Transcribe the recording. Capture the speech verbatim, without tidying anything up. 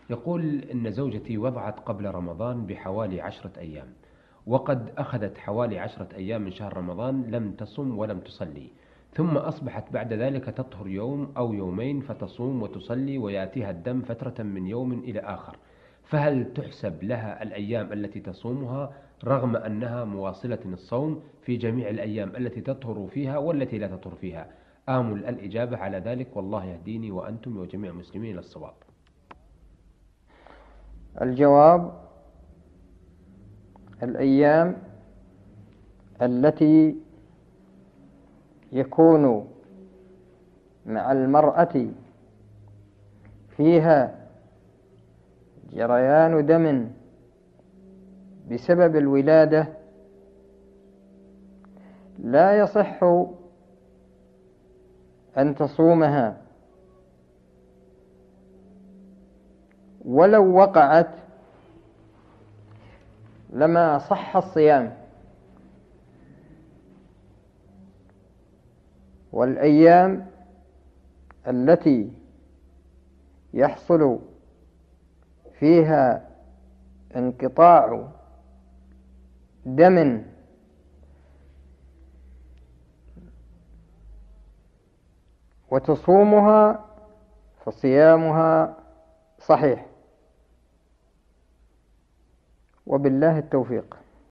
يقول إن زوجتي وضعت قبل رمضان بحوالي عشرة أيام، وقد أخذت حوالي عشرة أيام من شهر رمضان لم تصم ولم تصلي، ثم أصبحت بعد ذلك تطهر يوم أو يومين فتصوم وتصلي ويأتيها الدم فترة من يوم إلى آخر، فهل تحسب لها الأيام التي تصومها رغم أنها مواصلة الصوم في جميع الأيام التي تطهر فيها والتي لا تطهر فيها؟ آمل الإجابة على ذلك، والله يهديني وأنتم وجميع المسلمين إلى الصواب. الجواب: الأيام التي يكون مع المرأة فيها جريان دم بسبب الولادة لا يصح أن تصومها، ولو وقعت لما صح الصيام. والأيام التي يحصل فيها انقطاع دم وتصومها فصيامها صحيح، وبالله التوفيق.